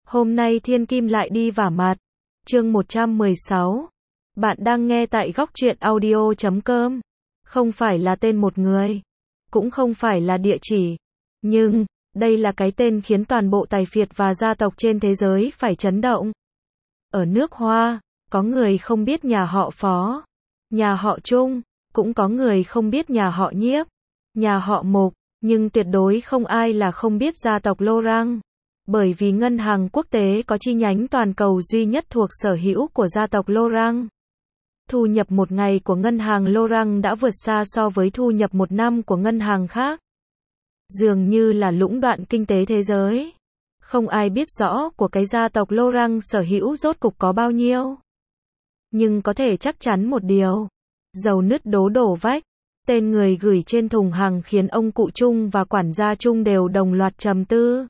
Hôm nay Thiên Kim lại đi vả mặt. Chương 116. Bạn đang nghe tại góc truyện audio.com. Không phải là tên một người, cũng không phải là địa chỉ, nhưng đây là cái tên khiến toàn bộ tài phiệt và gia tộc trên thế giới phải chấn động. Ở nước Hoa, có người không biết nhà họ Phó, nhà họ Trung, cũng có người không biết nhà họ Nhiếp, nhà họ Mục, nhưng tuyệt đối không ai là không biết gia tộc Laurent. Bởi vì ngân hàng quốc tế có chi nhánh toàn cầu duy nhất thuộc sở hữu của gia tộc Laurent. Thu nhập một ngày của ngân hàng Laurent đã vượt xa so với thu nhập một năm của ngân hàng khác. Dường như là lũng đoạn kinh tế thế giới. Không ai biết rõ của cái gia tộc Laurent sở hữu rốt cục có bao nhiêu. Nhưng có thể chắc chắn một điều. Dầu nứt đổ vách. Tên người gửi trên thùng hàng khiến ông cụ Trung và quản gia Trung đều đồng loạt trầm tư.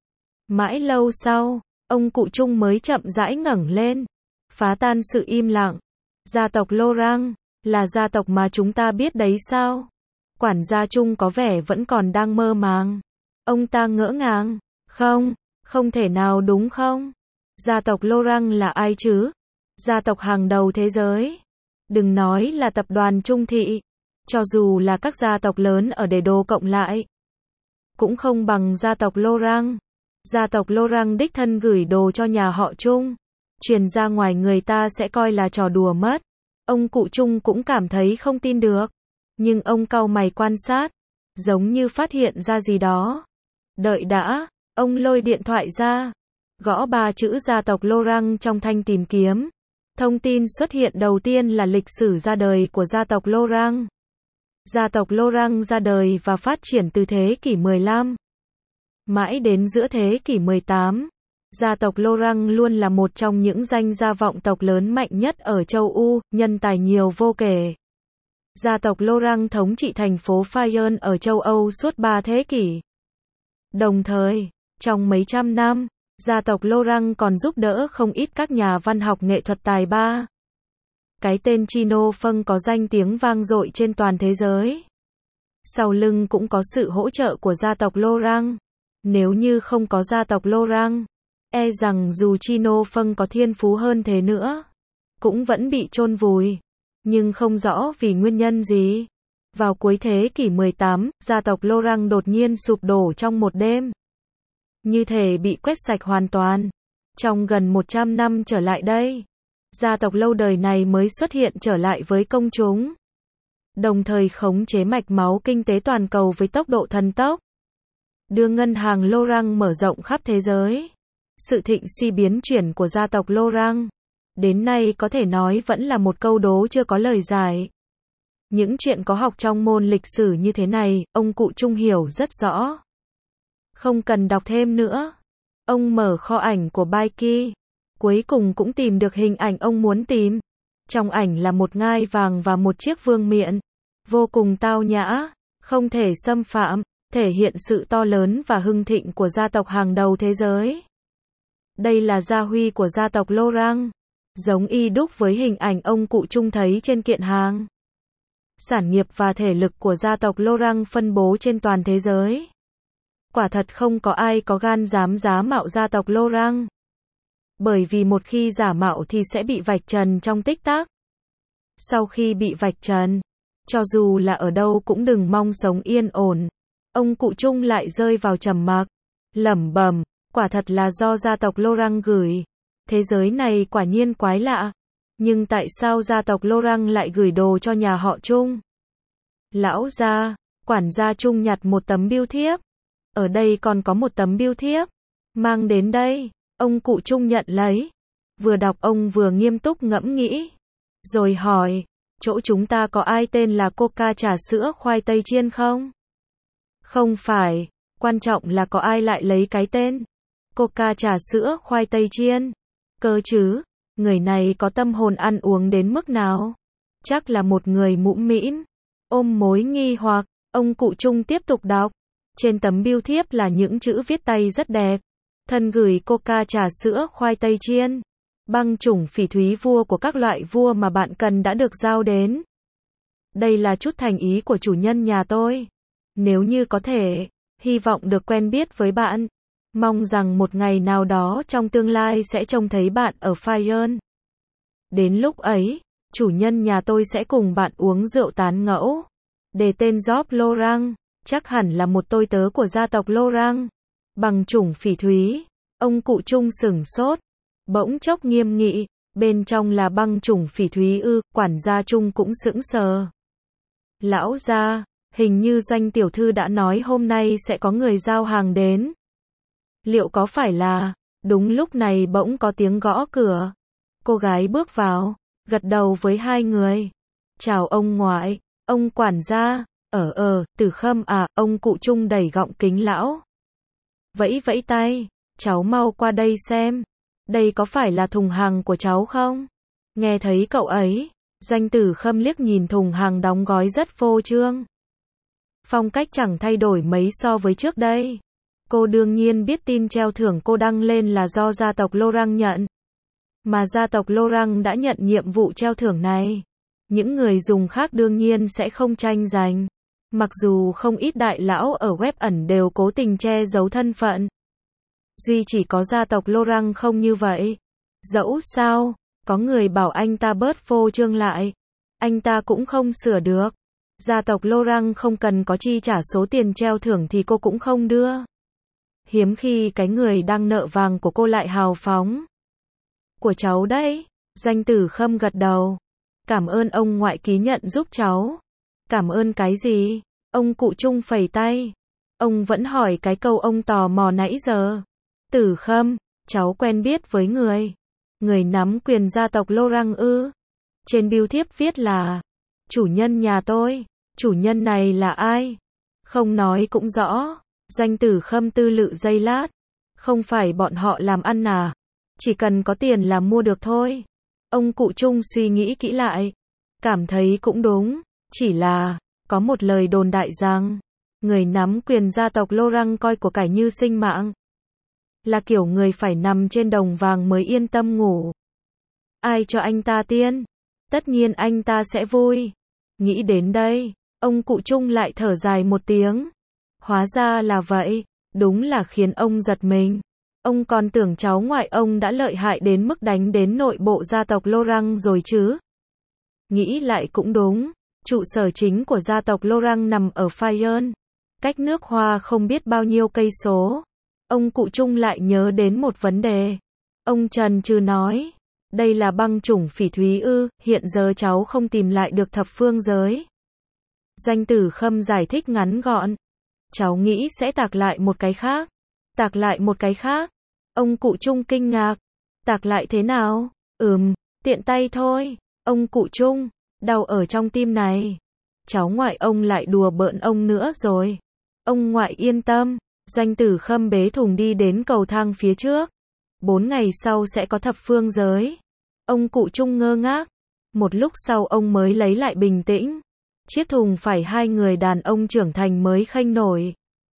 Mãi lâu sau, ông cụ Trung mới chậm rãi ngẩng lên, phá tan sự im lặng. Gia tộc Laurent, là gia tộc mà chúng ta biết đấy sao? Quản gia Trung có vẻ vẫn còn đang mơ màng. Ông ta ngỡ ngàng, không thể nào đúng không? Gia tộc Laurent là ai chứ? Gia tộc hàng đầu thế giới. Đừng nói là tập đoàn Trung Thị, cho dù là các gia tộc lớn ở Đế Đô cộng lại, cũng không bằng gia tộc Laurent. Gia tộc Laurent đích thân gửi đồ cho nhà họ Trung, truyền ra ngoài người ta sẽ coi là trò đùa mất. Ông cụ Trung cũng cảm thấy không tin được, nhưng ông cau mày quan sát, giống như phát hiện ra gì đó. Đợi đã, ông lôi điện thoại ra, gõ 3 chữ gia tộc Laurent trong thanh tìm kiếm. Thông tin xuất hiện đầu tiên là lịch sử ra đời của gia tộc Laurent. Gia tộc Laurent ra đời và phát triển từ thế kỷ 15. Mãi đến giữa thế kỷ 18, gia tộc Laurent luôn là một trong những danh gia vọng tộc lớn mạnh nhất ở châu Âu, nhân tài nhiều vô kể. Gia tộc Laurent thống trị thành phố Fayenne ở châu Âu suốt 3 thế kỷ. Đồng thời, trong mấy trăm năm, gia tộc Laurent còn giúp đỡ không ít các nhà văn học nghệ thuật tài ba. Cái tên Chino Fung có danh tiếng vang dội trên toàn thế giới. Sau lưng cũng có sự hỗ trợ của gia tộc Laurent. Nếu như không có gia tộc Laurent, e rằng dù Chino Fung có thiên phú hơn thế nữa, cũng vẫn bị chôn vùi. Nhưng không rõ vì nguyên nhân gì. Vào cuối thế kỷ 18, gia tộc Laurent đột nhiên sụp đổ trong một đêm. Như thể bị quét sạch hoàn toàn. Trong gần 100 năm trở lại đây, gia tộc lâu đời này mới xuất hiện trở lại với công chúng. Đồng thời khống chế mạch máu kinh tế toàn cầu với tốc độ thần tốc. Đưa ngân hàng Laurent mở rộng khắp thế giới. Sự thịnh suy biến chuyển của gia tộc Laurent, đến nay có thể nói vẫn là một câu đố chưa có lời giải. Những chuyện có học trong môn lịch sử như thế này, ông cụ Trung hiểu rất rõ. Không cần đọc thêm nữa. Ông mở kho ảnh của Baiki. Cuối cùng cũng tìm được hình ảnh ông muốn tìm. Trong ảnh là một ngai vàng và một chiếc vương miện. Vô cùng tao nhã, không thể xâm phạm, thể hiện sự to lớn và hưng thịnh của gia tộc hàng đầu thế giới. Đây là gia huy của gia tộc Laurent, giống y đúc với hình ảnh ông cụ Trung thấy trên kiện hàng. Sản nghiệp và thể lực của gia tộc Laurent phân bố trên toàn thế giới. Quả thật không có ai có gan dám giả mạo gia tộc Laurent. Bởi vì một khi giả mạo thì sẽ bị vạch trần trong tích tắc. Sau khi bị vạch trần, cho dù là ở đâu cũng đừng mong sống yên ổn. Ông cụ Trung lại rơi vào trầm mặc, lẩm bẩm, quả thật là do gia tộc Laurent gửi. Thế giới này quả nhiên quái lạ. Nhưng tại sao gia tộc Laurent lại gửi đồ cho nhà họ Trung? Lão gia, quản gia Trung nhặt một tấm bưu thiếp. Ở đây còn có một tấm bưu thiếp. Mang đến đây. Ông cụ Trung nhận lấy. Vừa đọc ông vừa nghiêm túc ngẫm nghĩ. Rồi hỏi, chỗ chúng ta có ai tên là Coca trà sữa khoai tây chiên không? Không phải, quan trọng là có ai lại lấy cái tên Coca trà sữa khoai tây chiên. Cơ chứ, người này có tâm hồn ăn uống đến mức nào? Chắc là một người mũm mĩm. Ôm mối nghi hoặc, ông cụ Trung tiếp tục đọc. Trên tấm bưu thiếp là những chữ viết tay rất đẹp. Thân gửi Coca trà sữa khoai tây chiên. Băng chủng phỉ thúy vua của các loại vua mà bạn cần đã được giao đến. Đây là chút thành ý của chủ nhân nhà tôi. Nếu như có thể, hy vọng được quen biết với bạn. Mong rằng một ngày nào đó trong tương lai sẽ trông thấy bạn ở Fire. Đến lúc ấy, chủ nhân nhà tôi sẽ cùng bạn uống rượu tán gẫu. Để tên Job Lorang, chắc hẳn là một tôi tớ của gia tộc Lorang. Bằng chủng phỉ thúy. Ông cụ Trung sửng sốt. Bỗng chốc nghiêm nghị. Bên trong là băng chủng phỉ thúy ư? Quản gia Trung cũng sững sờ. Lão gia, hình như Doanh tiểu thư đã nói hôm nay sẽ có người giao hàng đến. Liệu có phải là... Đúng lúc này bỗng có tiếng gõ cửa. Cô gái bước vào, gật đầu với hai người. Chào ông ngoại, ông quản gia. Tử Khâm à, ông cụ Trung đẩy gọng kính lão. Vẫy vẫy tay, cháu mau qua đây xem. Đây có phải là thùng hàng của cháu không? Nghe thấy cậu ấy, Doanh Tử Khâm liếc nhìn thùng hàng đóng gói rất phô trương. Phong cách chẳng thay đổi mấy so với trước đây. Cô đương nhiên biết tin treo thưởng cô đăng lên là do gia tộc Lorang nhận. Mà gia tộc Lorang đã nhận nhiệm vụ treo thưởng này. Những người dùng khác đương nhiên sẽ không tranh giành. Mặc dù không ít đại lão ở web ẩn đều cố tình che giấu thân phận. Duy chỉ có gia tộc Lorang không như vậy. Dẫu sao, có người bảo anh ta bớt phô trương lại. Anh ta cũng không sửa được. Gia tộc Lorang không cần có chi trả số tiền treo thưởng thì cô cũng không đưa. Hiếm khi cái người đang nợ vàng của cô lại hào phóng. Của cháu đấy. Doanh Tử Khâm gật đầu. Cảm ơn ông ngoại ký nhận giúp cháu. Cảm ơn cái gì? Ông cụ Trung phẩy tay. Ông vẫn hỏi cái câu ông tò mò nãy giờ. Tử Khâm, cháu quen biết với người. Người nắm quyền gia tộc Lorang ư? Trên bưu thiếp viết là chủ nhân nhà tôi. Chủ nhân này là ai? Không nói cũng rõ. Doanh Tử Khâm tư lự giây lát. Không phải bọn họ làm ăn à? Chỉ cần có tiền là mua được thôi. Ông cụ Trung suy nghĩ kỹ lại. Cảm thấy cũng đúng. Chỉ là, có một lời đồn đại rằng, người nắm quyền gia tộc Lorang coi của cải như sinh mạng. Là kiểu người phải nằm trên đồng vàng mới yên tâm ngủ. Ai cho anh ta tiền? Tất nhiên anh ta sẽ vui. Nghĩ đến đây, ông cụ Trung lại thở dài một tiếng. Hóa ra là vậy, đúng là khiến ông giật mình. Ông còn tưởng cháu ngoại ông đã lợi hại đến mức đánh đến nội bộ gia tộc Lorang rồi chứ. Nghĩ lại cũng đúng, trụ sở chính của gia tộc Lorang nằm ở Fire, cách nước Hoa không biết bao nhiêu cây số. Ông cụ Trung lại nhớ đến một vấn đề. Ông chần chừ nói, đây là băng chủng phỉ thúy ư? Hiện giờ cháu không tìm lại được thập phương giới. Doanh Tử Khâm giải thích ngắn gọn. Cháu nghĩ sẽ tạc lại một cái khác. Tạc lại một cái khác. Ông cụ Trung kinh ngạc. Tạc lại thế nào? Tiện tay thôi. Ông cụ Trung, đau ở trong tim này. Cháu ngoại ông lại đùa bỡn ông nữa rồi. Ông ngoại yên tâm. Doanh Tử Khâm bế thùng đi đến cầu thang phía trước. 4 ngày sau sẽ có thập phương giới. Ông cụ Trung ngơ ngác. Một lúc sau ông mới lấy lại bình tĩnh. Chiếc thùng phải hai người đàn ông trưởng thành mới khênh nổi.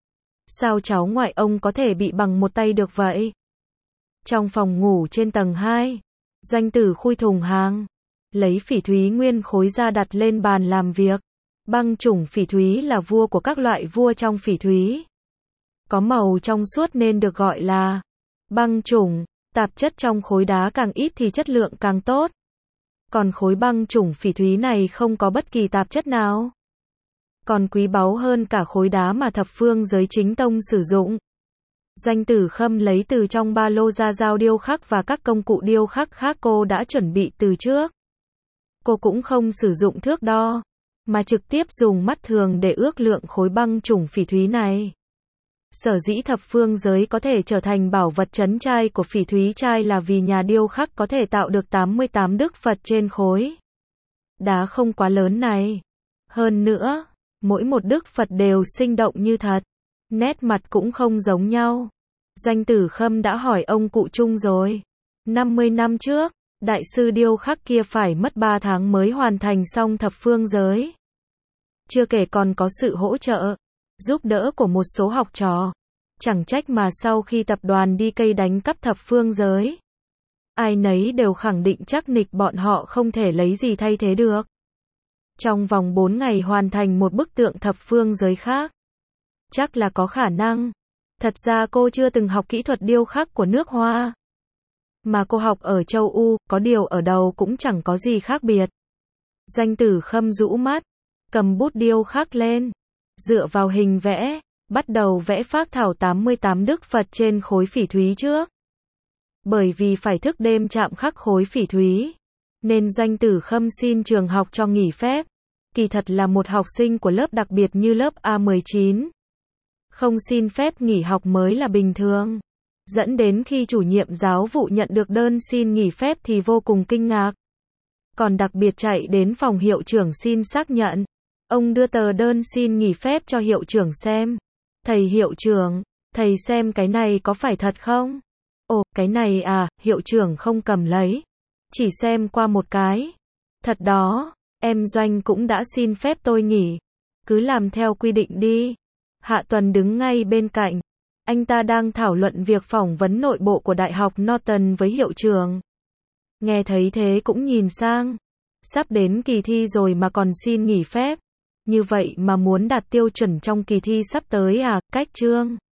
Sao cháu ngoại ông có thể bị bằng một tay được vậy? Trong phòng ngủ trên tầng 2, Doanh Tử khui thùng hàng, lấy phỉ thúy nguyên khối ra đặt lên bàn làm việc. Băng chủng phỉ thúy là vua của các loại vua trong phỉ thúy. Có màu trong suốt nên được gọi là băng chủng, tạp chất trong khối đá càng ít thì chất lượng càng tốt. Còn khối băng chủng phỉ thúy này không có bất kỳ tạp chất nào. Còn quý báu hơn cả khối đá mà thập phương giới chính tông sử dụng. Doanh Tử Khâm lấy từ trong ba lô ra dao điêu khắc và các công cụ điêu khắc khác cô đã chuẩn bị từ trước. Cô cũng không sử dụng thước đo, mà trực tiếp dùng mắt thường để ước lượng khối băng chủng phỉ thúy này. Sở dĩ thập phương giới có thể trở thành bảo vật trấn trai của phỉ thúy trai là vì nhà điêu khắc có thể tạo được 88 đức Phật trên khối đá không quá lớn này. Hơn nữa, mỗi một đức Phật đều sinh động như thật. Nét mặt cũng không giống nhau. Doanh Tử Khâm đã hỏi ông cụ Trung rồi. 50 năm trước, đại sư điêu khắc kia phải mất 3 tháng mới hoàn thành xong thập phương giới. Chưa kể còn có sự hỗ trợ, giúp đỡ của một số học trò. Chẳng trách mà sau khi tập đoàn đi cây đánh cắp thập phương giới, ai nấy đều khẳng định chắc nịch bọn họ không thể lấy gì thay thế được. Trong vòng 4 ngày hoàn thành một bức tượng thập phương giới khác. Chắc là có khả năng. Thật ra cô chưa từng học kỹ thuật điêu khắc của nước Hoa. Mà cô học ở châu Âu, có điều ở đâu cũng chẳng có gì khác biệt. Doanh Tử Khâm rũ mắt, cầm bút điêu khắc lên, dựa vào hình vẽ, bắt đầu vẽ phác thảo 88 Đức Phật trên khối phỉ thúy trước. Bởi vì phải thức đêm chạm khắc khối phỉ thúy, nên Doanh Tử Khâm xin trường học cho nghỉ phép. Kỳ thật là một học sinh của lớp đặc biệt như lớp A19. Không xin phép nghỉ học mới là bình thường. Dẫn đến khi chủ nhiệm giáo vụ nhận được đơn xin nghỉ phép thì vô cùng kinh ngạc. Còn đặc biệt chạy đến phòng hiệu trưởng xin xác nhận. Ông đưa tờ đơn xin nghỉ phép cho hiệu trưởng xem. Thầy hiệu trưởng, thầy xem cái này có phải thật không? Ồ, cái này à, hiệu trưởng không cầm lấy. Chỉ xem qua một cái. Thật đó, em Doanh cũng đã xin phép tôi nghỉ. Cứ làm theo quy định đi. Hạ Tuần đứng ngay bên cạnh. Anh ta đang thảo luận việc phỏng vấn nội bộ của Đại học Norton với hiệu trưởng. Nghe thấy thế cũng nhìn sang. Sắp đến kỳ thi rồi mà còn xin nghỉ phép. Như vậy mà muốn đạt tiêu chuẩn trong kỳ thi sắp tới à, cách chương.